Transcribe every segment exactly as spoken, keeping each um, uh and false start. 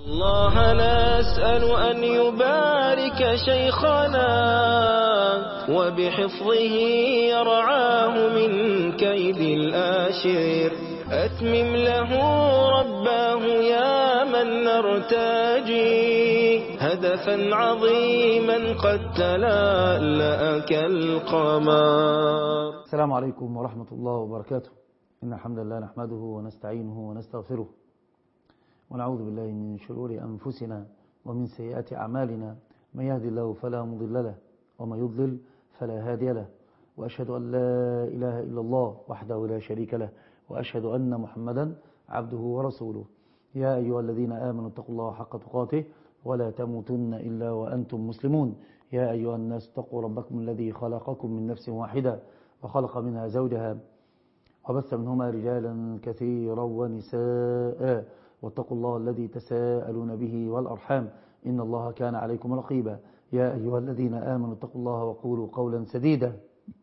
الله نسأل أن يبارك شيخنا وبحفظه يرعاه من كيد الآشر. أتمم له رباه يا من نرتجي هدفا عظيما قد تلألأ كالقمر. السلام عليكم ورحمة الله وبركاته. إن الحمد لله نحمده ونستعينه ونستغفره ونعوذ بالله من شرور أنفسنا ومن سيئات أعمالنا. من يهدي الله فلا مضل له ومن يضلل فلا هادي له، وأشهد أن لا إله إلا الله وحده لا شريك له، وأشهد أن محمدا عبده ورسوله. يا أيها الذين آمنوا اتقوا الله حق تقاته ولا تموتن إلا وأنتم مسلمون. يا أيها الناس اتقوا ربكم الذي خلقكم من نفس واحدة وخلق منها زوجها وبث منهما رجالا كثيرا ونساء، واتقوا الله الذي تساءلون به والأرحام إن الله كان عليكم رقيبا. يا أيها الذين آمنوا اتقوا الله وقولوا قولا سديدا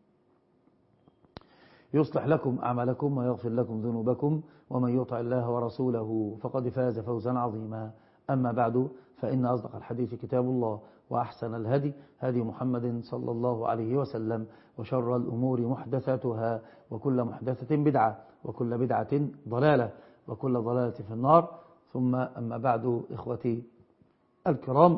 يصلح لكم أعمالكم ويغفر لكم ذنوبكم، ومن يطع الله ورسوله فقد فاز فوزا عظيما. أما بعد، فإن أصدق الحديث كتاب الله، وأحسن الهدي هدي محمد صلى الله عليه وسلم، وشر الأمور محدثاتها، وكل محدثة بدعة، وكل بدعة ضلالة، وكل ضلالة في النار. ثم أما بعد، إخوتي الكرام،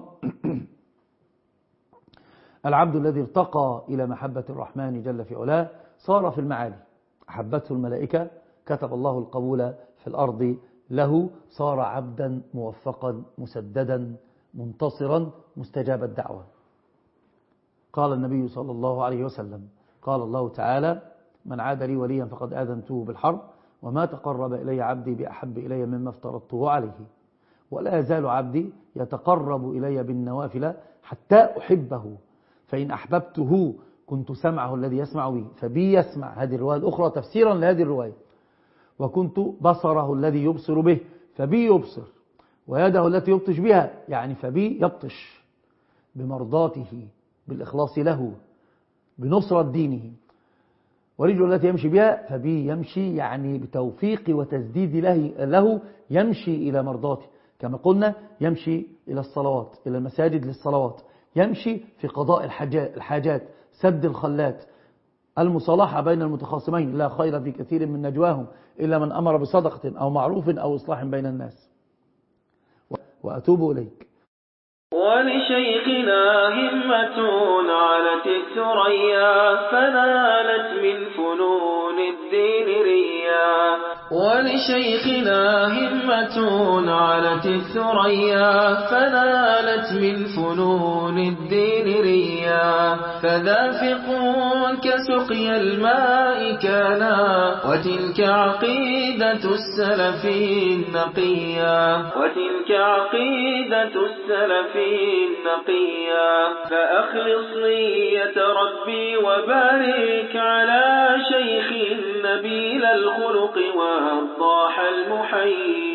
العبد الذي ارتقى إلى محبة الرحمن جل في علاه صار في المعالي، أحبته الملائكة، كتب الله القبول في الأرض له، صار عبدا موفقا مسددا منتصرا مستجاب الدعوة. قال النبي صلى الله عليه وسلم: قال الله تعالى: من عاد لي وليا فقد آذنته بالحرب، وما تقرب إلي عبدي بأحب إلي مما افترضته عليه، ولا يزال عبدي يتقرب إلي بالنوافل حتى أحبه، فإن أحببته كنت سمعه الذي يسمع به فبي يسمع. هذه الرواية الأخرى تفسيرا لهذه الرواية. وكنت بصره الذي يبصر به فبي يبصر، ويده التي يبطش بها، يعني فبي يبطش بمرضاته، بالإخلاص له، بنصرة دينه. ورجل التي يمشي بها فبي يمشي، يعني بتوفيق وتسديد له, له يمشي إلى مرضاته. كما قلنا، يمشي إلى الصلوات، إلى المساجد للصلوات، يمشي في قضاء الحاجات، سد الخلات، المصالحة بين المتخاصمين. لا خير في كثير من نجواهم إلا من أمر بصدقة أو معروف أو إصلاح بين الناس. وأتوب إليك. ولشيخنا همة علت الثريا فنالت من فنون الدين ريا. ولشيخنا همة علت الثريا فنالت من فنون الدين ريا. فذافق كسقي الماء كانا، وتلك عقيدة السلف النقيا. وتلك عقيدة السلف النقيا. فأخلص نية ربي وبارك على شيخ نبيل الخلق ووضاح المحيي.